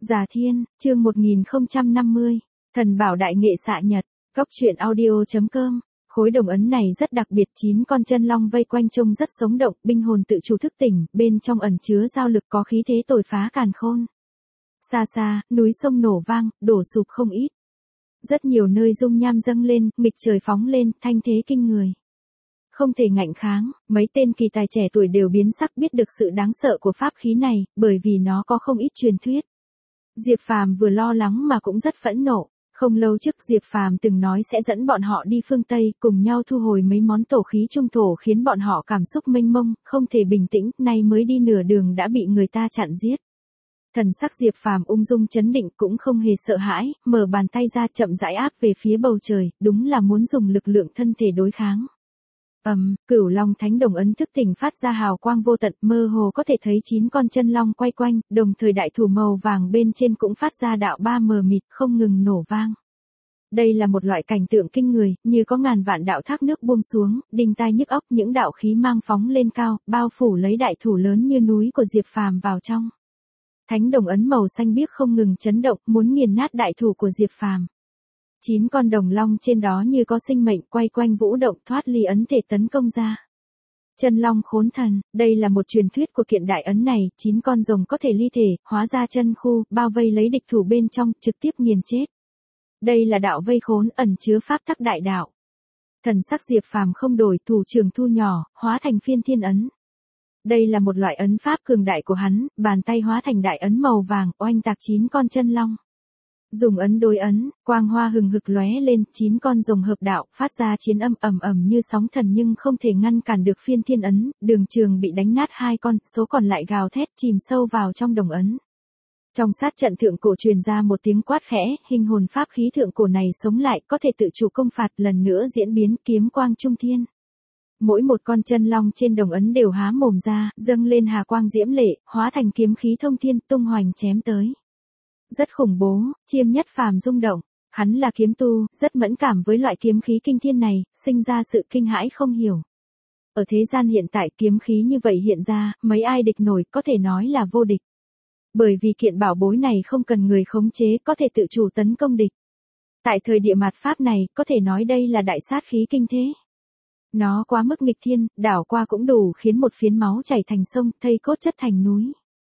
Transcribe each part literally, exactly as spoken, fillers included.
Già Thiên, chương một nghìn không trăm năm mươi, Thần bảo đại nghệ xạ nhật, góc truyện audio.com. Khối đồng ấn này rất đặc biệt, chín con chân long vây quanh trông rất sống động, binh hồn tự chủ thức tỉnh, bên trong ẩn chứa giao lực có khí thế tồi phá càn khôn. Xa xa, núi sông nổ vang, đổ sụp không ít. Rất nhiều nơi dung nham dâng lên, nghịch trời phóng lên, thanh thế kinh người. Không thể ngạnh kháng, mấy tên kỳ tài trẻ tuổi đều biến sắc biết được sự đáng sợ của pháp khí này, bởi vì nó có không ít truyền thuyết. Diệp Phàm vừa lo lắng mà cũng rất phẫn nộ. Không lâu trước Diệp Phàm từng nói sẽ dẫn bọn họ đi phương Tây, cùng nhau thu hồi mấy món tổ khí trung thổ khiến bọn họ cảm xúc mênh mông, không thể bình tĩnh, nay mới đi nửa đường đã bị người ta chặn giết. Thần sắc Diệp Phàm ung dung chấn định cũng không hề sợ hãi, mở bàn tay ra chậm rãi áp về phía bầu trời, đúng là muốn dùng lực lượng thân thể đối kháng. Ầm, um, Cửu Long Thánh Đồng ấn thức tỉnh phát ra hào quang vô tận, mơ hồ có thể thấy chín con chân long quay quanh, đồng thời đại thủ màu vàng bên trên cũng phát ra đạo ba mờ mịt không ngừng nổ vang. Đây là một loại cảnh tượng kinh người, như có ngàn vạn đạo thác nước buông xuống, đinh tai nhức óc, những đạo khí mang phóng lên cao, bao phủ lấy đại thủ lớn như núi của Diệp Phàm vào trong. Thánh Đồng ấn màu xanh biếc không ngừng chấn động, muốn nghiền nát đại thủ của Diệp Phàm. Chín con đồng long trên đó như có sinh mệnh quay quanh vũ động thoát ly ấn thể tấn công ra. Chân long khốn thần, đây là một truyền thuyết của kiện đại ấn này, chín con rồng có thể ly thể, hóa ra chân khu, bao vây lấy địch thủ bên trong, trực tiếp nghiền chết. Đây là đạo vây khốn ẩn chứa pháp tắc đại đạo. Thần sắc Diệp Phàm không đổi, thủ trường thu nhỏ, hóa thành phiên thiên ấn. Đây là một loại ấn pháp cường đại của hắn, bàn tay hóa thành đại ấn màu vàng, oanh tạc chín con chân long. Dùng ấn đối ấn, quang hoa hừng hực lóe lên, chín con rồng hợp đạo, phát ra chiến âm ầm ầm như sóng thần nhưng không thể ngăn cản được phiên thiên ấn, đường trường bị đánh nát hai con, số còn lại gào thét chìm sâu vào trong đồng ấn. Trong sát trận thượng cổ truyền ra một tiếng quát khẽ, hình hồn pháp khí thượng cổ này sống lại, có thể tự chủ công phạt, lần nữa diễn biến kiếm quang trung thiên. Mỗi một con chân long trên đồng ấn đều há mồm ra, dâng lên hà quang diễm lệ, hóa thành kiếm khí thông thiên, tung hoành chém tới. Rất khủng bố, Chiêm Nhất Phàm rung động, hắn là kiếm tu, rất mẫn cảm với loại kiếm khí kinh thiên này, sinh ra sự kinh hãi không hiểu. Ở thế gian hiện tại kiếm khí như vậy hiện ra, mấy ai địch nổi, có thể nói là vô địch. Bởi vì kiện bảo bối này không cần người khống chế, có thể tự chủ tấn công địch. Tại thời địa mạt pháp này, có thể nói đây là đại sát khí kinh thế. Nó quá mức nghịch thiên, đảo qua cũng đủ khiến một phiến máu chảy thành sông, thây cốt chất thành núi.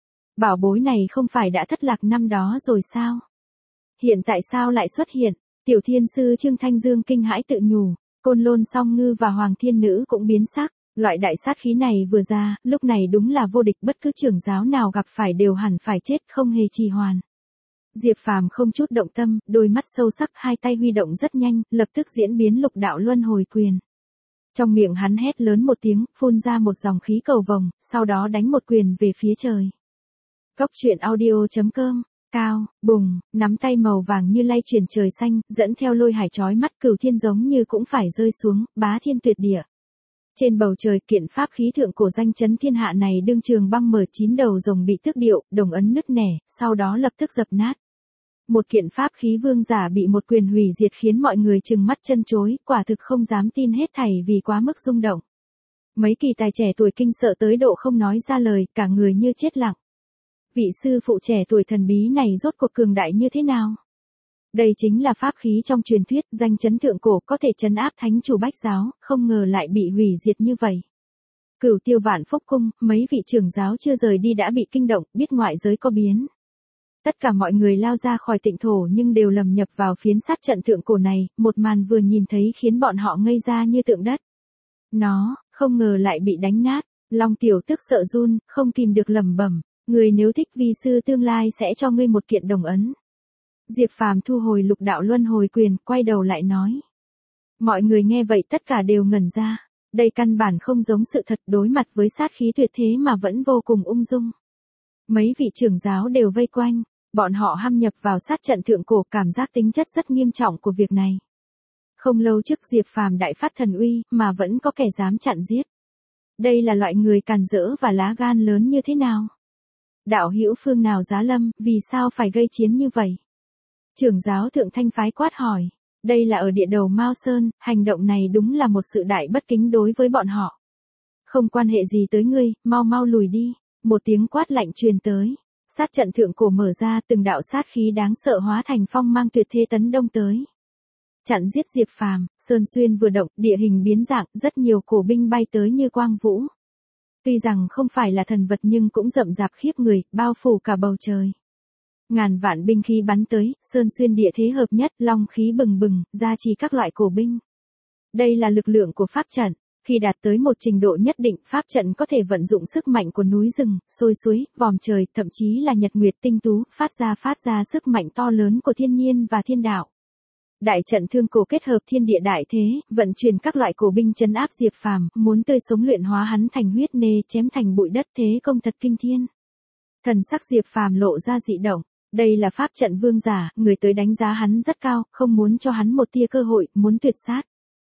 Bảo bối này không phải đã thất lạc năm đó rồi sao? Hiện tại sao lại xuất hiện? Tiểu Thiên Sư Trương Thanh Dương kinh hãi tự nhủ, Côn Lôn Song Ngư và Hoàng Thiên Nữ cũng biến sắc. Loại đại sát khí này vừa ra, lúc này đúng là vô địch, bất cứ trưởng giáo nào gặp phải đều hẳn phải chết, không hề trì hoãn. Diệp Phàm không chút động tâm, đôi mắt sâu sắc, hai tay huy động rất nhanh, lập tức diễn biến lục đạo luân hồi quyền. Trong miệng hắn hét lớn một tiếng, phun ra một dòng khí cầu vồng, sau đó đánh một quyền về phía trời. Góc truyện audio.com, cao, bùng, nắm tay màu vàng như lay chuyển trời xanh, dẫn theo lôi hải chói mắt, cửu thiên giống như cũng phải rơi xuống, bá thiên tuyệt địa. Trên bầu trời, kiện pháp khí thượng cổ danh chấn thiên hạ này đương trường băng mở, chín đầu rồng bị tước điệu, đồng ấn nứt nẻ, sau đó lập tức dập nát. Một kiện pháp khí vương giả bị một quyền hủy diệt khiến mọi người trừng mắt chân chối, quả thực không dám tin hết thảy vì quá mức rung động. Mấy kỳ tài trẻ tuổi kinh sợ tới độ không nói ra lời, cả người như chết lặng. Vị sư phụ trẻ tuổi thần bí này rốt cuộc cường đại như thế nào? Đây chính là pháp khí trong truyền thuyết, danh chấn thượng cổ, có thể trấn áp thánh chủ Bách giáo, không ngờ lại bị hủy diệt như vậy. Cửu Tiêu Vạn Phúc Cung, mấy vị trưởng giáo chưa rời đi đã bị kinh động, biết ngoại giới có biến. Tất cả mọi người lao ra khỏi tịnh thổ nhưng đều lầm nhập vào phiến sát trận thượng cổ này, một màn vừa nhìn thấy khiến bọn họ ngây ra như tượng đất. Nó, không ngờ lại bị đánh nát, Long Tiểu tức sợ run, không kìm được lẩm bẩm, người nếu thích vi sư tương lai sẽ cho ngươi một kiện đồng ấn. Diệp Phàm thu hồi lục đạo luân hồi quyền, quay đầu lại nói. Mọi người nghe vậy tất cả đều ngẩn ra, đây căn bản không giống sự thật, đối mặt với sát khí tuyệt thế mà vẫn vô cùng ung dung. Mấy vị trưởng giáo đều vây quanh, bọn họ hăm nhập vào sát trận thượng cổ, cảm giác tính chất rất nghiêm trọng của việc này. Không lâu trước Diệp Phàm đại phát thần uy, mà vẫn có kẻ dám chặn giết. Đây là loại người càn rỡ và lá gan lớn như thế nào? Đạo hữu phương nào giá lâm, vì sao phải gây chiến như vậy? Trưởng giáo Thượng Thanh phái quát hỏi, đây là ở địa đầu Mao Sơn, hành động này đúng là một sự đại bất kính đối với bọn họ. Không quan hệ gì tới ngươi, mau mau lùi đi, một tiếng quát lạnh truyền tới. Sát trận thượng cổ mở ra, từng đạo sát khí đáng sợ hóa thành phong mang tuyệt thế tấn đông tới. Chặn giết Diệp Phàm, Sơn Xuyên vừa động, địa hình biến dạng, rất nhiều cổ binh bay tới như quang vũ. Tuy rằng không phải là thần vật nhưng cũng rậm rạp khiếp người, bao phủ cả bầu trời. Ngàn vạn binh khí bắn tới, Sơn Xuyên địa thế hợp nhất, long khí bừng bừng, gia trì các loại cổ binh. Đây là lực lượng của pháp trận. Khi đạt tới một trình độ nhất định, pháp trận có thể vận dụng sức mạnh của núi rừng, sôi suối, vòm trời, thậm chí là nhật nguyệt tinh tú, phát ra phát ra sức mạnh to lớn của thiên nhiên và thiên đạo. Đại trận thương cổ kết hợp thiên địa đại thế, vận chuyển các loại cổ binh trấn áp Diệp Phàm, muốn tươi sống luyện hóa hắn thành huyết nê, chém thành bụi đất, thế công thật kinh thiên. Thần sắc Diệp Phàm lộ ra dị động. Đây là pháp trận vương giả, người tới đánh giá hắn rất cao, không muốn cho hắn một tia cơ hội, muốn tuyệt sát.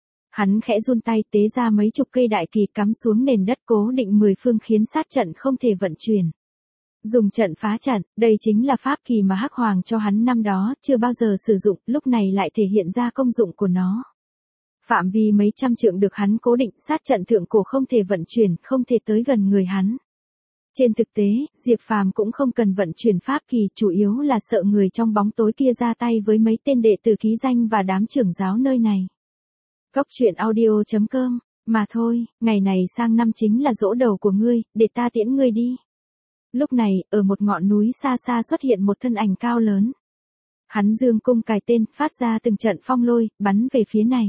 Hắn khẽ run tay tế ra mấy chục cây đại kỳ cắm xuống nền đất cố định mười phương khiến sát trận không thể vận chuyển. Dùng trận phá trận, đây chính là pháp kỳ mà Hắc Hoàng cho hắn năm đó, chưa bao giờ sử dụng, lúc này lại thể hiện ra công dụng của nó. Phạm vi mấy trăm trượng được hắn cố định, sát trận thượng cổ không thể vận chuyển, không thể tới gần người hắn. Trên thực tế, Diệp Phàm cũng không cần vận chuyển pháp kỳ, chủ yếu là sợ người trong bóng tối kia ra tay với mấy tên đệ tử ký danh và đám trưởng giáo nơi này. Cốc truyện audio chấm com, mà thôi, ngày này sang năm chính là giỗ đầu của ngươi, để ta tiễn ngươi đi. Lúc này, ở một ngọn núi xa xa xuất hiện một thân ảnh cao lớn. Hắn dương cung cài tên, phát ra từng trận phong lôi, bắn về phía này.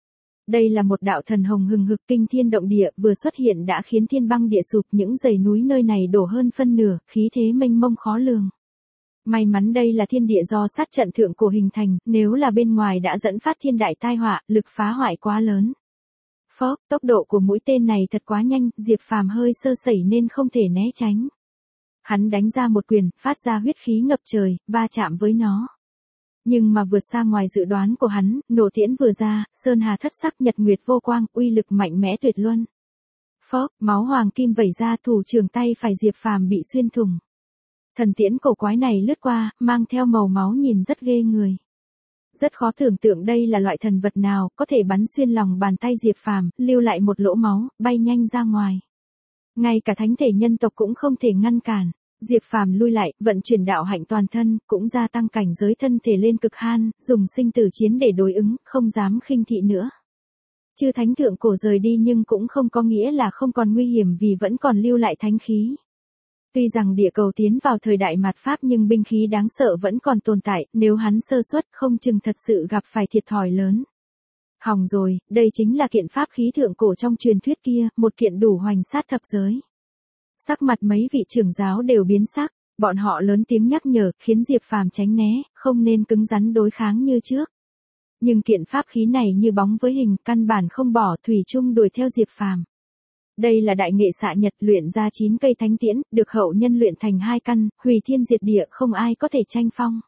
Đây là một đạo thần hồng hừng hực kinh thiên động địa, vừa xuất hiện đã khiến thiên băng địa sụp, những dãy núi nơi này đổ hơn phân nửa, khí thế mênh mông khó lường. May mắn đây là thiên địa do sát trận thượng cổ hình thành, nếu là bên ngoài đã dẫn phát thiên đại tai họa, lực phá hoại quá lớn. Phốc, tốc độ của mũi tên này thật quá nhanh, Diệp Phàm hơi sơ sẩy nên không thể né tránh. Hắn đánh ra một quyền, phát ra huyết khí ngập trời, va chạm với nó. Nhưng mà vượt xa ngoài dự đoán của hắn, nổ tiễn vừa ra, sơn hà thất sắc, nhật nguyệt vô quang, uy lực mạnh mẽ tuyệt luân. Phốc, máu hoàng kim vẩy ra, thủ trưởng tay phải Diệp Phàm bị xuyên thủng. Thần tiễn cổ quái này lướt qua, mang theo màu máu nhìn rất ghê người. Rất khó tưởng tượng đây là loại thần vật nào, có thể bắn xuyên lòng bàn tay Diệp Phàm, lưu lại một lỗ máu, bay nhanh ra ngoài. Ngay cả thánh thể nhân tộc cũng không thể ngăn cản. Diệp Phàm lui lại, vận chuyển đạo hạnh toàn thân, cũng gia tăng cảnh giới thân thể lên cực han, dùng sinh tử chiến để đối ứng, không dám khinh thị nữa. Chư thánh thượng cổ rời đi nhưng cũng không có nghĩa là không còn nguy hiểm vì vẫn còn lưu lại thánh khí. Tuy rằng địa cầu tiến vào thời đại mạt Pháp nhưng binh khí đáng sợ vẫn còn tồn tại, nếu hắn sơ suất không chừng thật sự gặp phải thiệt thòi lớn. Hỏng rồi, đây chính là kiện pháp khí thượng cổ trong truyền thuyết kia, một kiện đủ hoành sát thập giới. Sắc mặt mấy vị trưởng giáo đều biến sắc, bọn họ lớn tiếng nhắc nhở, khiến Diệp Phàm tránh né, không nên cứng rắn đối kháng như trước. Nhưng kiện pháp khí này như bóng với hình, căn bản không bỏ, thủy chung đuổi theo Diệp Phàm. Đây là đại nghệ xạ nhật, luyện ra chín cây thánh tiễn, được hậu nhân luyện thành hai căn, hủy thiên diệt địa, không ai có thể tranh phong.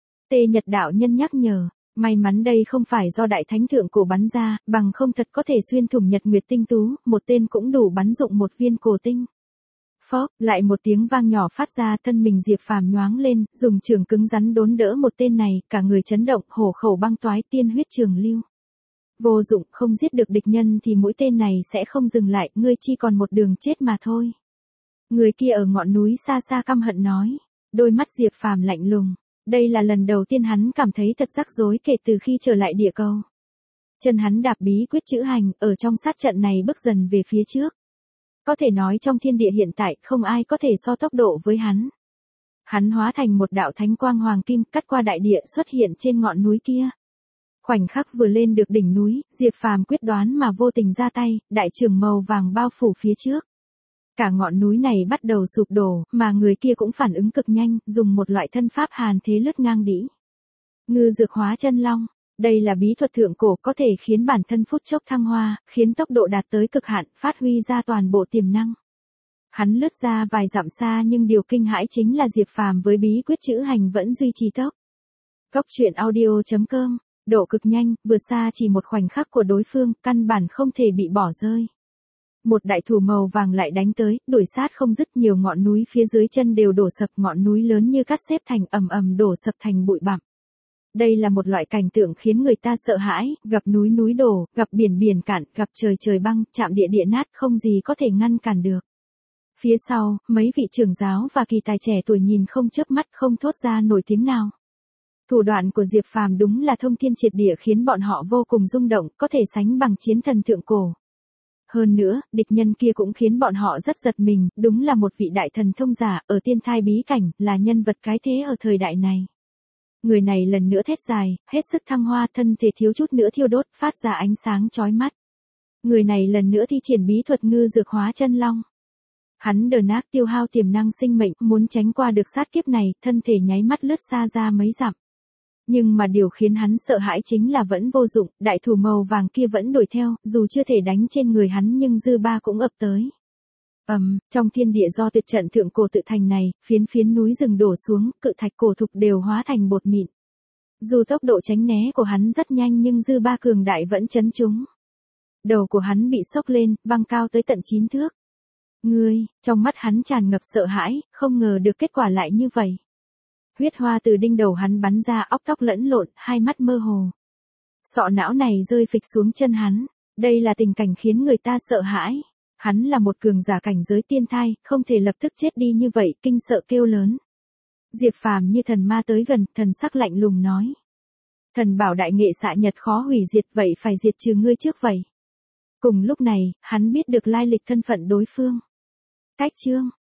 Tê Nhật đạo nhân nhắc nhở, may mắn đây không phải do đại thánh thượng cổ bắn ra, bằng không thật có thể xuyên thủng nhật nguyệt tinh tú, một tên cũng đủ bắn dụng một viên cổ tinh. Phốc, lại một tiếng vang nhỏ phát ra, thân mình Diệp Phàm nhoáng lên, dùng trường cứng rắn đốn đỡ một tên này, cả người chấn động, hổ khẩu băng toái, tiên huyết trường lưu. Vô dụng, không giết được địch nhân thì mũi tên này sẽ không dừng lại, ngươi chỉ còn một đường chết mà thôi. Người kia ở ngọn núi xa xa căm hận nói, đôi mắt Diệp Phàm lạnh lùng. Đây là lần đầu tiên hắn cảm thấy thật rắc rối kể từ khi trở lại địa cầu. Chân hắn đạp bí quyết chữ hành, ở trong sát trận này bước dần về phía trước. Có thể nói trong thiên địa hiện tại không ai có thể so tốc độ với hắn. Hắn hóa thành một đạo thánh quang hoàng kim cắt qua đại địa xuất hiện trên ngọn núi kia. Khoảnh khắc vừa lên được đỉnh núi, Diệp Phàm quyết đoán mà vô tình ra tay, đại trường màu vàng bao phủ phía trước. Cả ngọn núi này bắt đầu sụp đổ, mà người kia cũng phản ứng cực nhanh, dùng một loại thân pháp hàn thế lướt ngang đĩ. Ngư dược hóa chân long. Đây là bí thuật thượng cổ có thể khiến bản thân phút chốc thăng hoa, khiến tốc độ đạt tới cực hạn, phát huy ra toàn bộ tiềm năng. Hắn lướt ra vài dặm xa nhưng điều kinh hãi chính là Diệp Phàm với bí quyết chữ hành vẫn duy trì tốc. Cốc truyện audio chấm com, độ cực nhanh, vượt xa chỉ một khoảnh khắc của đối phương, căn bản không thể bị bỏ rơi. Một đại thủ màu vàng lại đánh tới, đuổi sát không dứt, nhiều ngọn núi phía dưới chân đều đổ sập, ngọn núi lớn như cắt xếp thành ầm ầm đổ sập thành bụi bặm. Đây là một loại cảnh tượng khiến người ta sợ hãi, gặp núi núi đổ, gặp biển biển cạn, gặp trời trời băng, chạm địa địa nát, không gì có thể ngăn cản được. Phía sau, mấy vị trưởng giáo và kỳ tài trẻ tuổi nhìn không chớp mắt không thốt ra nổi tiếng nào. Thủ đoạn của Diệp Phàm đúng là thông thiên triệt địa khiến bọn họ vô cùng rung động, có thể sánh bằng chiến thần thượng cổ. Hơn nữa, địch nhân kia cũng khiến bọn họ rất giật mình, đúng là một vị đại thần thông giả, ở tiên thai bí cảnh, là nhân vật cái thế ở thời đại này. Người này lần nữa thét dài, hết sức thăng hoa, thân thể thiếu chút nữa thiêu đốt, phát ra ánh sáng chói mắt. Người này lần nữa thi triển bí thuật ngư dược hóa chân long. Hắn đờ nát tiêu hao tiềm năng sinh mệnh, muốn tránh qua được sát kiếp này, thân thể nháy mắt lướt xa ra mấy dặm. Nhưng mà điều khiến hắn sợ hãi chính là vẫn vô dụng, đại thủ màu vàng kia vẫn đuổi theo, dù chưa thể đánh trên người hắn nhưng dư ba cũng ập tới. Ầm, um, trong thiên địa do tuyệt trận thượng cổ tự thành này, phiến phiến núi rừng đổ xuống, cự thạch cổ thục đều hóa thành bột mịn. Dù tốc độ tránh né của hắn rất nhanh nhưng dư ba cường đại vẫn chấn chúng. Đầu của hắn bị sốc lên, văng cao tới tận chín thước. Ngươi, trong mắt hắn tràn ngập sợ hãi, không ngờ được kết quả lại như vậy. Huyết hoa từ đinh đầu hắn bắn ra, óc tóc lẫn lộn, hai mắt mơ hồ. Sọ não này rơi phịch xuống chân hắn. Đây là tình cảnh khiến người ta sợ hãi. Hắn là một cường giả cảnh giới tiên thai, không thể lập tức chết đi như vậy, kinh sợ kêu lớn. Diệp Phàm như thần ma tới gần, thần sắc lạnh lùng nói. Thần bảo đại nghệ xạ nhật khó hủy diệt, vậy phải diệt trừ ngươi trước vậy. Cùng lúc này, hắn biết được lai lịch thân phận đối phương. Cách chương.